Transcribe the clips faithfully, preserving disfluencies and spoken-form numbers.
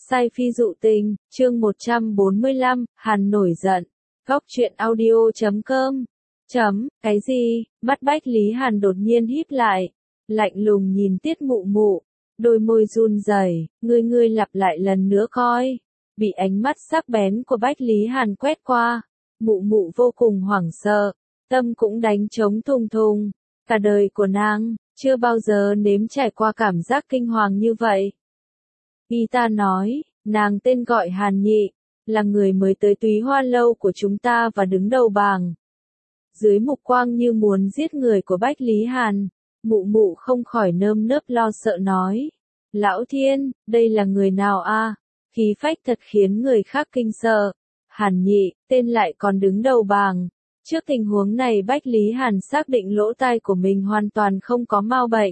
Sai phi dụ tình, chương một trăm bốn mươi lăm, Hàn nổi giận. Góc truyện audio chấm com. Chấm, cái gì? Mắt Bách Lý Hàn đột nhiên híp lại, lạnh lùng nhìn Tiết Mụ Mụ, đôi môi run rẩy, ngươi ngươi lặp lại lần nữa coi. Bị ánh mắt sắc bén của Bách Lý Hàn quét qua, Mụ Mụ vô cùng hoảng sợ, tâm cũng đánh trống thùng thùng. Cả đời của nàng, chưa bao giờ nếm trải qua cảm giác kinh hoàng như vậy. Y ta nói, nàng tên gọi Hàn Nhị, là người mới tới Túy Hoa Lâu của chúng ta và đứng đầu bảng. Dưới mục quang như muốn giết người của Bách Lý Hàn, Mụ Mụ không khỏi nơm nớp lo sợ nói. Lão Thiên, đây là người nào a? Khí phách thật khiến người khác kinh sợ. Hàn Nhị, tên lại còn đứng đầu bảng. Trước tình huống này Bách Lý Hàn xác định lỗ tai của mình hoàn toàn không có mau bệnh.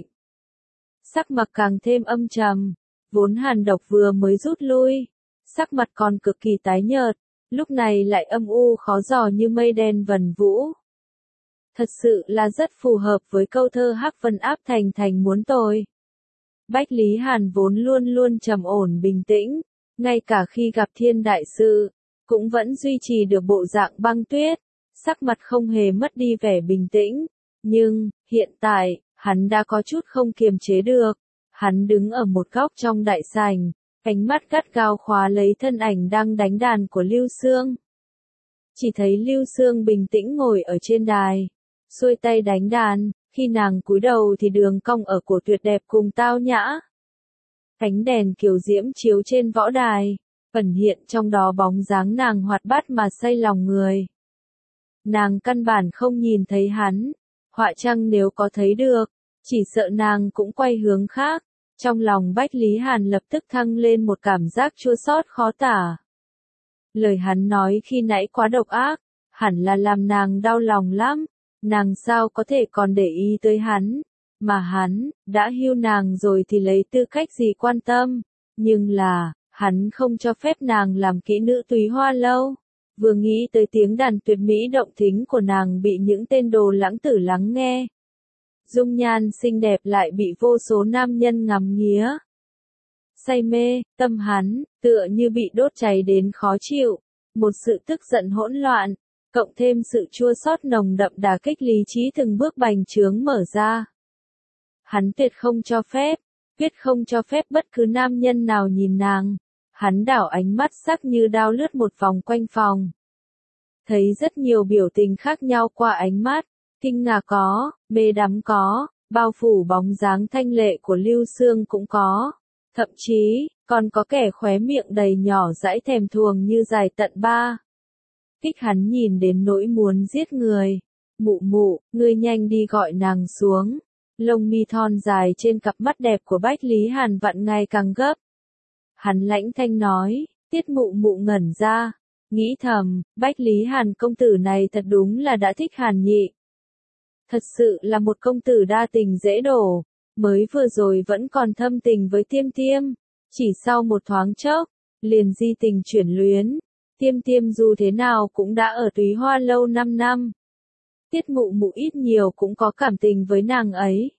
Sắc mặt càng thêm âm trầm. Vốn hàn độc vừa mới rút lui, sắc mặt còn cực kỳ tái nhợt, lúc này lại âm u khó dò như mây đen vần vũ. Thật sự là rất phù hợp với câu thơ Hắc Vân áp thành thành muốn tôi. Bách Lý Hàn vốn luôn luôn trầm ổn bình tĩnh, ngay cả khi gặp thiên đại sự, cũng vẫn duy trì được bộ dạng băng tuyết, sắc mặt không hề mất đi vẻ bình tĩnh, nhưng, hiện tại, hắn đã có chút không kiềm chế được. Hắn đứng ở một góc trong đại sảnh, ánh mắt gắt gao khóa lấy thân ảnh đang đánh đàn của Lưu Xương. Chỉ thấy Lưu Xương bình tĩnh ngồi ở trên đài, xuôi tay đánh đàn, khi nàng cúi đầu thì đường cong ở cổ tuyệt đẹp cùng tao nhã. Ánh đèn kiều diễm chiếu trên võ đài, ẩn hiện trong đó bóng dáng nàng hoạt bát mà say lòng người. Nàng căn bản không nhìn thấy hắn, họa chăng nếu có thấy được, chỉ sợ nàng cũng quay hướng khác. Trong lòng Bách Lý Hàn lập tức thăng lên một cảm giác chua xót khó tả. Lời hắn nói khi nãy quá độc ác, hẳn là làm nàng đau lòng lắm, nàng sao có thể còn để ý tới hắn, mà hắn, đã hiu nàng rồi thì lấy tư cách gì quan tâm, nhưng là, hắn không cho phép nàng làm kỹ nữ Túy Hoa Lâu. Vừa nghĩ tới tiếng đàn tuyệt mỹ động thính của nàng bị những tên đồ lãng tử lắng nghe. Dung nhan xinh đẹp lại bị vô số nam nhân ngắm nghía. Say mê, tâm hắn, tựa như bị đốt cháy đến khó chịu, một sự tức giận hỗn loạn, cộng thêm sự chua xót nồng đậm đả kích lý trí từng bước bành trướng mở ra. Hắn tuyệt không cho phép, quyết không cho phép bất cứ nam nhân nào nhìn nàng. Hắn đảo ánh mắt sắc như đao lướt một vòng quanh phòng. Thấy rất nhiều biểu tình khác nhau qua ánh mắt. Kinh ngạc có, mê đắm có, bao phủ bóng dáng thanh lệ của Lưu Xương cũng có. Thậm chí, còn có kẻ khóe miệng đầy nhỏ dãi thèm thuồng như dài tận ba. Kích hắn nhìn đến nỗi muốn giết người. Mụ Mụ, ngươi nhanh đi gọi nàng xuống. Lông mi thon dài trên cặp mắt đẹp của Bách Lý Hàn vặn ngày càng gấp. Hắn lãnh thanh nói, Tiết Mụ Mụ ngẩn ra. Nghĩ thầm, Bách Lý Hàn công tử này thật đúng là đã thích Hàn Nhị. Thật sự là một công tử đa tình dễ đổ, mới vừa rồi vẫn còn thâm tình với Tiêm Tiêm, chỉ sau một thoáng chốc, liền di tình chuyển luyến, Tiêm Tiêm dù thế nào cũng đã ở Túy Hoa Lâu năm năm. Tiết Mụ Mụ ít nhiều cũng có cảm tình với nàng ấy.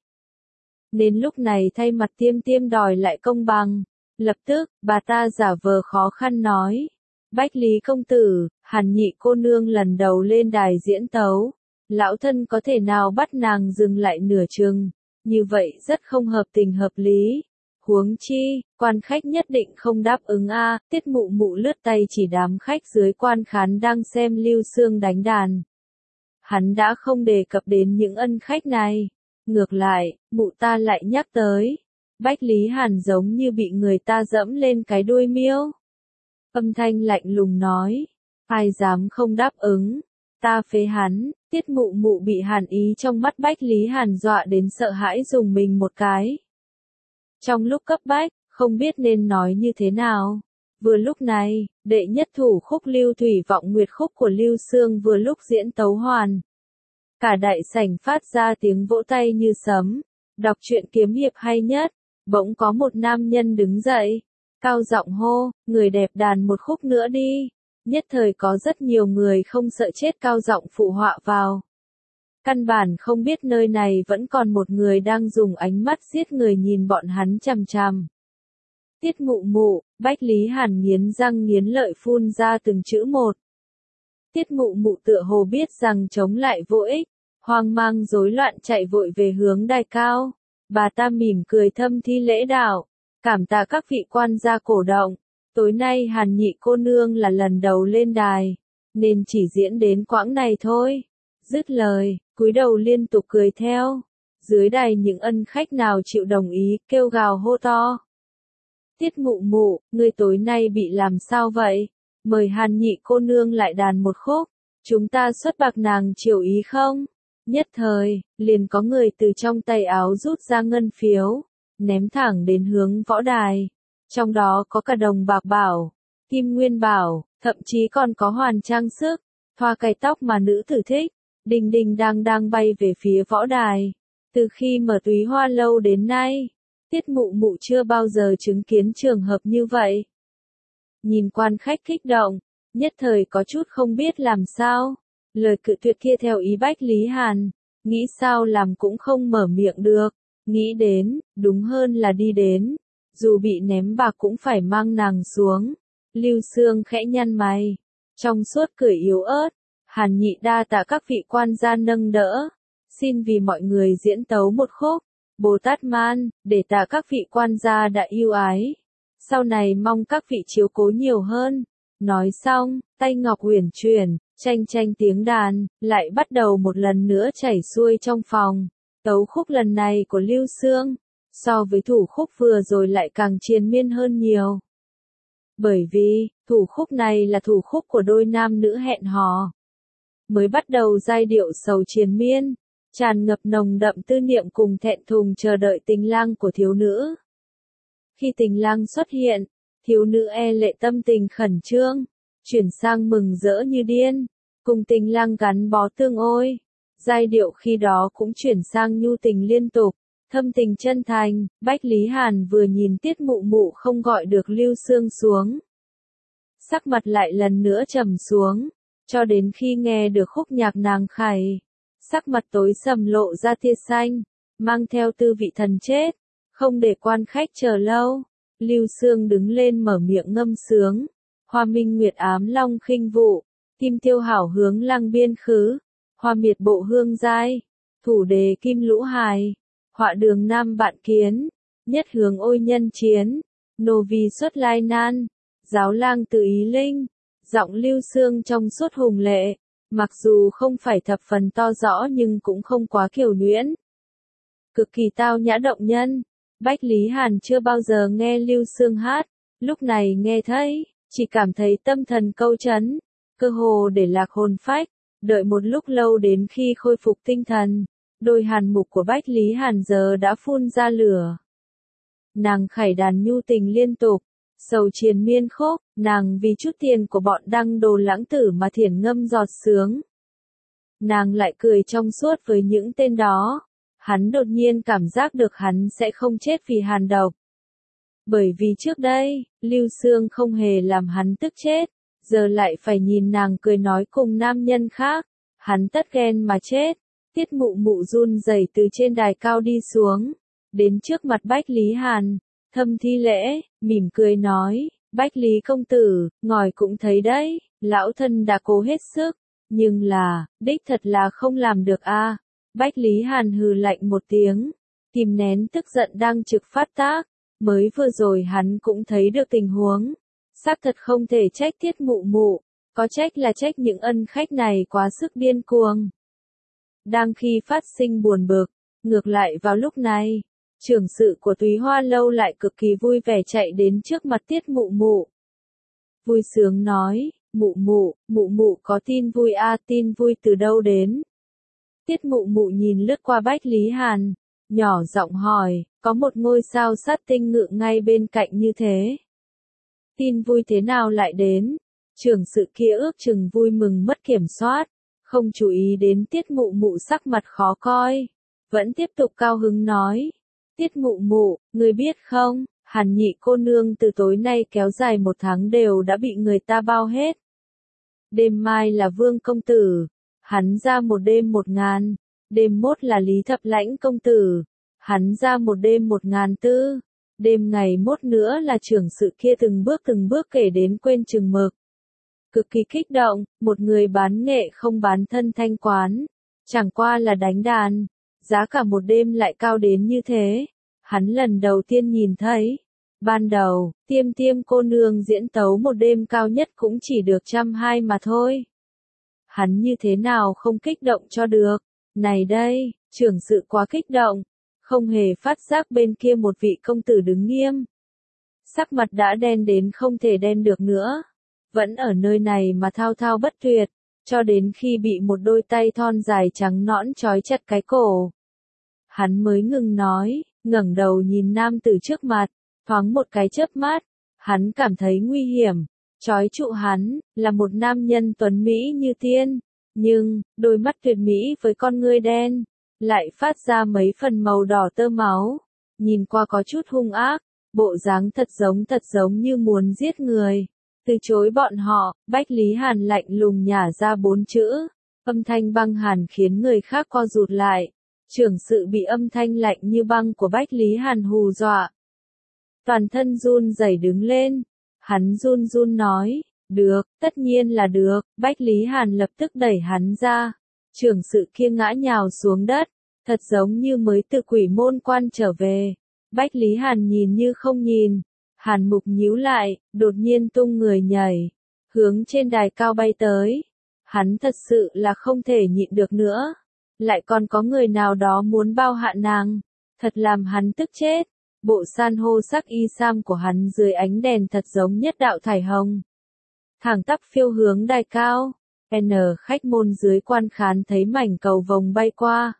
Nên lúc này thay mặt Tiêm Tiêm đòi lại công bằng, lập tức, bà ta giả vờ khó khăn nói, Bách Lý công tử, Hàn Nhị cô nương lần đầu lên đài diễn tấu. Lão thân có thể nào bắt nàng dừng lại nửa chừng, như vậy rất không hợp tình hợp lý. Huống chi, quan khách nhất định không đáp ứng a. Tiết Mụ Mụ lướt tay chỉ đám khách dưới quan khán đang xem Lưu Xương đánh đàn. Hắn đã không đề cập đến những ân khách này. Ngược lại, mụ ta lại nhắc tới. Bách Lý Hàn giống như bị người ta dẫm lên cái đuôi miêu. Âm thanh lạnh lùng nói, ai dám không đáp ứng. Ta phế hắn. Tiết Mụ Mụ bị hàn ý trong mắt Bách Lý Hàn dọa đến sợ hãi dùng mình một cái. Trong lúc cấp bách, không biết nên nói như thế nào. Vừa lúc này, đệ nhất thủ khúc Lưu Thủy Vọng Nguyệt khúc của Lưu Xương vừa lúc diễn tấu hoàn. Cả đại sảnh phát ra tiếng vỗ tay như sấm. Đọc truyện kiếm hiệp hay nhất, bỗng có một nam nhân đứng dậy, cao giọng hô, người đẹp đàn một khúc nữa đi. Nhất thời có rất nhiều người không sợ chết cao giọng phụ họa vào. Căn bản không biết nơi này vẫn còn một người đang dùng ánh mắt giết người nhìn bọn hắn chằm chằm. Tiết mụ mụ, Bách Lý Hàn nghiến răng nghiến lợi phun ra từng chữ một. Tiết mụ mụ tựa hồ biết rằng chống lại vô ích, hoang mang rối loạn chạy vội về hướng đài cao. Bà ta mỉm cười thâm thi lễ đạo, cảm tạ các vị quan gia cổ động, tối nay Hàn nhị cô nương là lần đầu lên đài, nên chỉ diễn đến quãng này thôi. Dứt lời, cúi đầu liên tục cười theo. Dưới đài những ân khách nào chịu đồng ý, kêu gào hô to. Tiết mụ mụ, ngươi tối nay bị làm sao vậy? Mời Hàn nhị cô nương lại đàn một khúc, chúng ta xuất bạc nàng chiều ý không? Nhất thời, liền có người từ trong tay áo rút ra ngân phiếu, ném thẳng đến hướng võ đài. Trong đó có cả đồng bạc bảo, kim nguyên bảo, thậm chí còn có hoàn trang sức, thoa cài tóc mà nữ tử thích, đình đình đang đang bay về phía võ đài. Từ khi mở Túy Hoa lâu đến nay, Tiết mụ mụ chưa bao giờ chứng kiến trường hợp như vậy. Nhìn quan khách kích động, nhất thời có chút không biết làm sao. Lời cự tuyệt kia theo ý Bách Lý Hàn, nghĩ sao làm cũng không mở miệng được, nghĩ đến, đúng hơn là đi đến, dù bị ném bạc cũng phải mang nàng xuống. Lưu Xương khẽ nhăn mày, trong suốt cười yếu ớt, Hàn nhị đa tạ các vị quan gia nâng đỡ, xin vì mọi người diễn tấu một khúc, Bồ Tát Man, để tạ các vị quan gia đã yêu ái. Sau này mong các vị chiếu cố nhiều hơn. Nói xong, tay ngọc uyển chuyển, chanh chanh tiếng đàn, lại bắt đầu một lần nữa chảy xuôi trong phòng. Tấu khúc lần này của Lưu Xương, so với thủ khúc vừa rồi lại càng triền miên hơn nhiều. Bởi vì, thủ khúc này là thủ khúc của đôi nam nữ hẹn hò. Mới bắt đầu giai điệu sầu triền miên, tràn ngập nồng đậm tư niệm cùng thẹn thùng chờ đợi tình lang của thiếu nữ. Khi tình lang xuất hiện, thiếu nữ e lệ tâm tình khẩn trương, chuyển sang mừng rỡ như điên, cùng tình lang gắn bó tương ôi. Giai điệu khi đó cũng chuyển sang nhu tình liên tục, thâm tình chân thành. Bách Lý Hàn vừa nhìn Tiết mụ mụ không gọi được Lưu Xương xuống, sắc mặt lại lần nữa trầm xuống, cho đến khi nghe được khúc nhạc nàng khải, sắc mặt tối sầm lộ ra tia xanh, mang theo tư vị thần chết. Không để quan khách chờ lâu, Lưu Xương đứng lên mở miệng ngâm sướng. Hoa minh nguyệt ám long khinh vụ, kim tiêu hảo hướng lăng biên khứ, hoa miệt bộ hương giai, thủ đề kim lũ hài, họa đường nam bạn kiến, nhất hướng ôi nhân chiến, nô vi xuất lai nan, giáo lang tự ý linh. Giọng Lưu Xương trong suốt hùng lệ, mặc dù không phải thập phần to rõ nhưng cũng không quá kiều nhuyễn, cực kỳ tao nhã động nhân. Bách Lý Hàn chưa bao giờ nghe Lưu Xương hát, lúc này nghe thấy, chỉ cảm thấy tâm thần câu trấn, cơ hồ để lạc hồn phách. Đợi một lúc lâu đến khi khôi phục tinh thần, đôi hàn mục của Bách Lý Hàn giờ đã phun ra lửa. Nàng khải đàn nhu tình liên tục, sầu triền miên khúc, nàng vì chút tiền của bọn đăng đồ lãng tử mà thiển ngâm giọt sướng. Nàng lại cười trong suốt với những tên đó. Hắn đột nhiên cảm giác được hắn sẽ không chết vì hàn độc. Bởi vì trước đây, Lưu Xương không hề làm hắn tức chết, giờ lại phải nhìn nàng cười nói cùng nam nhân khác, hắn tất ghen mà chết. Tiết mụ mụ run rẩy từ trên đài cao đi xuống, đến trước mặt Bách Lý Hàn, thâm thi lễ, mỉm cười nói, Bách Lý công tử, ngài cũng thấy đấy, lão thân đã cố hết sức, nhưng là, đích thật là không làm được a. À. Bách Lý Hàn hừ lạnh một tiếng, kìm nén tức giận đang trực phát tác, mới vừa rồi hắn cũng thấy được tình huống, xác thật không thể trách Tiết mụ mụ, có trách là trách những ân khách này quá sức điên cuồng. Đang khi phát sinh buồn bực, ngược lại vào lúc này, trưởng sự của Túy Hoa lâu lại cực kỳ vui vẻ chạy đến trước mặt Tiết mụ mụ. Vui sướng nói, mụ mụ, mụ mụ có tin vui a, à, tin vui từ đâu đến? Tiết mụ mụ nhìn lướt qua Bách Lý Hàn, nhỏ giọng hỏi, có một ngôi sao sát tinh ngự ngay bên cạnh như thế. Tin vui thế nào lại đến? Trưởng sự kia ước chừng vui mừng mất kiểm soát, không chú ý đến Tiết mụ mụ sắc mặt khó coi, vẫn tiếp tục cao hứng nói. Tiết mụ mụ, ngươi biết không, Hàn nhị cô nương từ tối nay kéo dài một tháng đều đã bị người ta bao hết. Đêm mai là Vương công tử, hắn ra một đêm một ngàn, đêm mốt là Lý Thập Lãnh công tử, hắn ra một đêm một ngàn tư, Đêm ngày mốt nữa là trưởng sự kia từng bước từng bước kể đến quên chừng mực. Cực kỳ kích động, một người bán nghệ không bán thân thanh quán. Chẳng qua là đánh đàn. Giá cả một đêm lại cao đến như thế. Hắn lần đầu tiên nhìn thấy. Ban đầu, tiêm tiêm cô nương diễn tấu một đêm cao nhất cũng chỉ được trăm hai mà thôi. Hắn như thế nào không kích động cho được. Này đây, trưởng sự quá kích động. Không hề phát giác bên kia một vị công tử đứng nghiêm. Sắc mặt đã đen đến không thể đen được nữa. Vẫn ở nơi này mà thao thao bất tuyệt. Cho đến khi bị một đôi tay thon dài trắng nõn trói chặt cái cổ. Hắn mới ngừng nói, ngẩng đầu nhìn nam tử trước mặt. Thoáng một cái chớp mắt, hắn cảm thấy nguy hiểm. Trói trụ hắn, là một nam nhân tuấn Mỹ như tiên. Nhưng, đôi mắt tuyệt mỹ với con ngươi đen, lại phát ra mấy phần màu đỏ tơ máu. Nhìn qua có chút hung ác, bộ dáng thật giống thật giống như muốn giết người. Từ chối bọn họ, Bách Lý Hàn lạnh lùng nhả ra bốn chữ. Âm thanh băng hàn khiến người khác co rụt lại. Trưởng sự bị âm thanh lạnh như băng của Bách Lý Hàn hù dọa. Toàn thân run rẩy đứng lên. Hắn run run nói, được, tất nhiên là được. Bách Lý Hàn lập tức đẩy hắn ra. Trưởng sự kia ngã nhào xuống đất, thật giống như mới từ quỷ môn quan trở về. Bách Lý Hàn nhìn như không nhìn. Hàn mục nhíu lại, đột nhiên tung người nhảy, hướng trên đài cao bay tới. Hắn thật sự là không thể nhịn được nữa. Lại còn có người nào đó muốn bao hạ nàng. Thật làm hắn tức chết. Bộ san hô sắc y sam của hắn dưới ánh đèn thật giống nhất đạo thải hồng. Thẳng tắp phiêu hướng đài cao. N khách môn dưới quan khán thấy mảnh cầu vồng bay qua.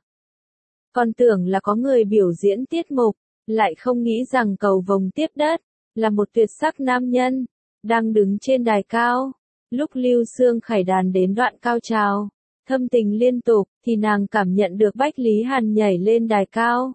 Còn tưởng là có người biểu diễn tiết mục, lại không nghĩ rằng cầu vồng tiếp đất, là một tuyệt sắc nam nhân, đang đứng trên đài cao. Lúc Lưu Xương khải đàn đến đoạn cao trào, thâm tình liên tục, thì nàng cảm nhận được Bách Lý Hàn nhảy lên đài cao.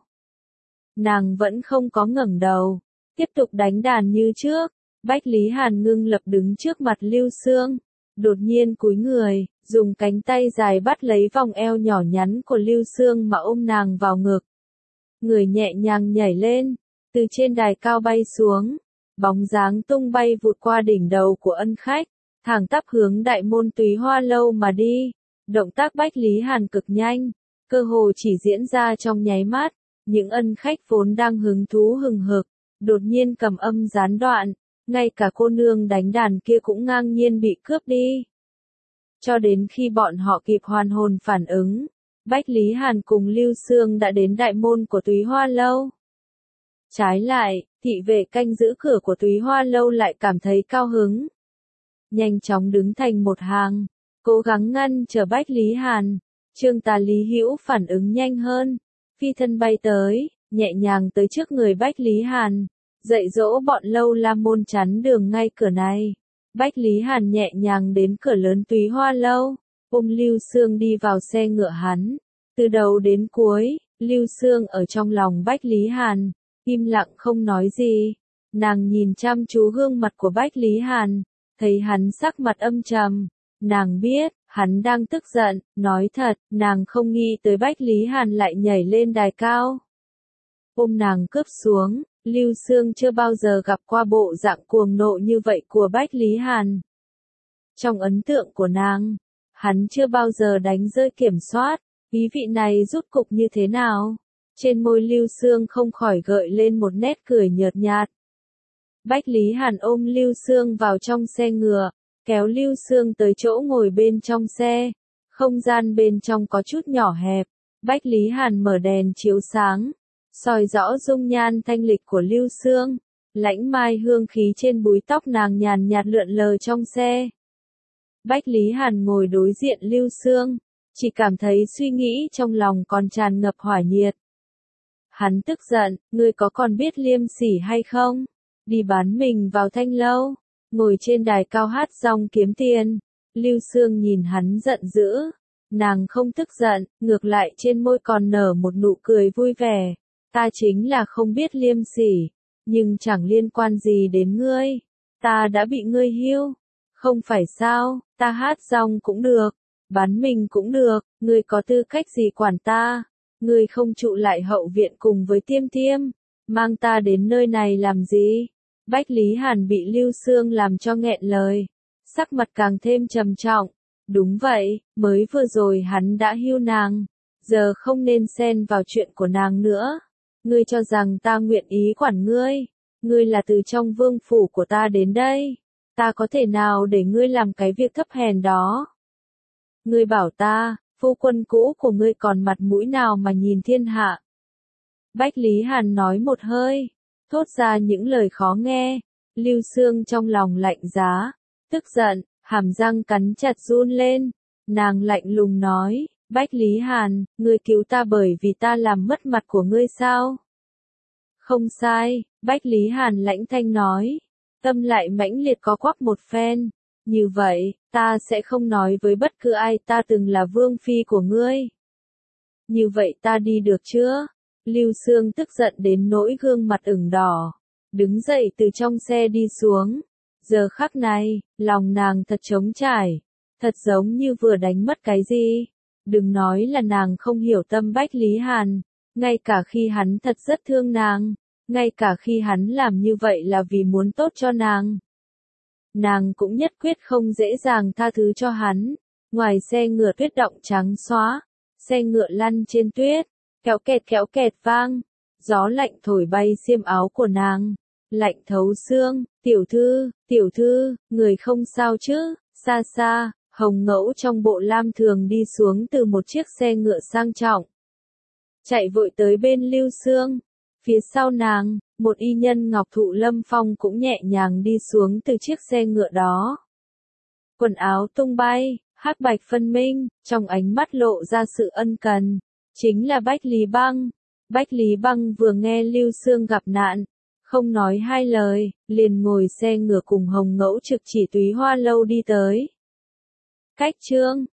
Nàng vẫn không có ngẩng đầu, tiếp tục đánh đàn như trước. Bách Lý Hàn ngưng lập đứng trước mặt Lưu Xương, đột nhiên cúi người, dùng cánh tay dài bắt lấy vòng eo nhỏ nhắn của Lưu Xương mà ôm nàng vào ngực. Người nhẹ nhàng nhảy lên, từ trên đài cao bay xuống, bóng dáng tung bay vụt qua đỉnh đầu của ân khách, thẳng tắp hướng đại môn Túy Hoa lâu mà đi. Động tác Bách Lý Hàn cực nhanh, cơ hồ chỉ diễn ra trong nháy mắt. Những ân khách vốn đang hứng thú hừng hực, đột nhiên cầm âm gián đoạn, ngay cả cô nương đánh đàn kia cũng ngang nhiên bị cướp đi. Cho đến khi bọn họ kịp hoàn hồn phản ứng, Bách Lý Hàn cùng Lưu Xương đã đến đại môn của Túy Hoa lâu. Trái lại, thị vệ canh giữ cửa của Túy Hoa lâu lại cảm thấy cao hứng. Nhanh chóng đứng thành một hàng, cố gắng ngăn chờ Bách Lý Hàn. Trương Tà Lý Hữu phản ứng nhanh hơn, phi thân bay tới, nhẹ nhàng tới trước người Bách Lý Hàn, dạy dỗ bọn Lâu La môn chắn đường ngay cửa này. Bách Lý Hàn nhẹ nhàng đến cửa lớn Túy Hoa lâu, ôm Lưu Xương đi vào xe ngựa hắn. Từ đầu đến cuối, Lưu Xương ở trong lòng Bách Lý Hàn, im lặng không nói gì. Nàng nhìn chăm chú gương mặt của Bách Lý Hàn, thấy hắn sắc mặt âm trầm. Nàng biết, hắn đang tức giận, nói thật, nàng không nghĩ tới Bách Lý Hàn lại nhảy lên đài cao. Ôm nàng cướp xuống, Lưu Xương chưa bao giờ gặp qua bộ dạng cuồng nộ như vậy của Bách Lý Hàn. Trong ấn tượng của nàng, hắn chưa bao giờ đánh rơi kiểm soát, ý vị này rút cục như thế nào? Trên môi Lưu Xương không khỏi gợi lên một nét cười nhợt nhạt. Bách Lý Hàn ôm Lưu Xương vào trong xe ngựa, kéo Lưu Xương tới chỗ ngồi bên trong xe. Không gian bên trong có chút nhỏ hẹp, Bách Lý Hàn mở đèn chiếu sáng, soi rõ dung nhan thanh lịch của Lưu Xương. Lãnh mai hương khí trên búi tóc nàng nhàn nhạt lượn lờ trong xe. Bách Lý Hàn ngồi đối diện Lưu Xương, chỉ cảm thấy suy nghĩ trong lòng còn tràn ngập hỏa nhiệt. Hắn tức giận, ngươi có còn biết liêm sỉ hay không? Đi bán mình vào thanh lâu, ngồi trên đài cao hát rong kiếm tiền. Lưu Xương nhìn hắn giận dữ, nàng không tức giận, ngược lại trên môi còn nở một nụ cười vui vẻ. Ta chính là không biết liêm sỉ, nhưng chẳng liên quan gì đến ngươi. Ta đã bị ngươi hiêu, không phải sao? Ta hát rong cũng được, bán mình cũng được, ngươi có tư cách gì quản ta? Ngươi không trụ lại hậu viện cùng với Tiêm Tiêm, mang ta đến nơi này làm gì? Bách Lý Hàn bị Lưu Xương làm cho nghẹn lời, sắc mặt càng thêm trầm trọng. Đúng vậy, mới vừa rồi hắn đã hưu nàng, giờ không nên xen vào chuyện của nàng nữa. Ngươi cho rằng ta nguyện ý quản ngươi, ngươi là từ trong vương phủ của ta đến đây, ta có thể nào để ngươi làm cái việc thấp hèn đó? Ngươi bảo ta, phu quân cũ của ngươi còn mặt mũi nào mà nhìn thiên hạ? Bách Lý Hàn nói một hơi, thốt ra những lời khó nghe. Lưu Xương trong lòng lạnh giá, tức giận, hàm răng cắn chặt run lên. Nàng lạnh lùng nói, Bách Lý Hàn, ngươi cứu ta bởi vì ta làm mất mặt của ngươi sao? Không sai, Bách Lý Hàn lãnh thanh nói, tâm lại mãnh liệt có quắp một phen. Như vậy, ta sẽ không nói với bất cứ ai ta từng là vương phi của ngươi. Như vậy ta đi được chưa? Lưu Xương tức giận đến nỗi gương mặt ửng đỏ, đứng dậy từ trong xe đi xuống. Giờ khắc này, lòng nàng thật trống trải, thật giống như vừa đánh mất cái gì. Đừng nói là nàng không hiểu tâm Bách Lý Hàn, ngay cả khi hắn thật rất thương nàng, ngay cả khi hắn làm như vậy là vì muốn tốt cho nàng, nàng cũng nhất quyết không dễ dàng tha thứ cho hắn. Ngoài xe ngựa tuyết động trắng xóa, xe ngựa lăn trên tuyết, kéo kẹt kéo kẹt vang, gió lạnh thổi bay xiêm áo của nàng, lạnh thấu xương. Tiểu thư, tiểu thư, người không sao chứ? Xa xa, Hồng Ngẫu trong bộ lam thường đi xuống từ một chiếc xe ngựa sang trọng, chạy vội tới bên Lưu Xương. Phía sau nàng, một y nhân Ngọc Thụ Lâm Phong cũng nhẹ nhàng đi xuống từ chiếc xe ngựa đó. Quần áo tung bay, hắc bạch phân minh, trong ánh mắt lộ ra sự ân cần, chính là Bách Lý Băng. Bách Lý Băng vừa nghe Lưu Xương gặp nạn, không nói hai lời, liền ngồi xe ngựa cùng Hồng Ngẫu trực chỉ Túy Hoa lâu đi tới. Cách chương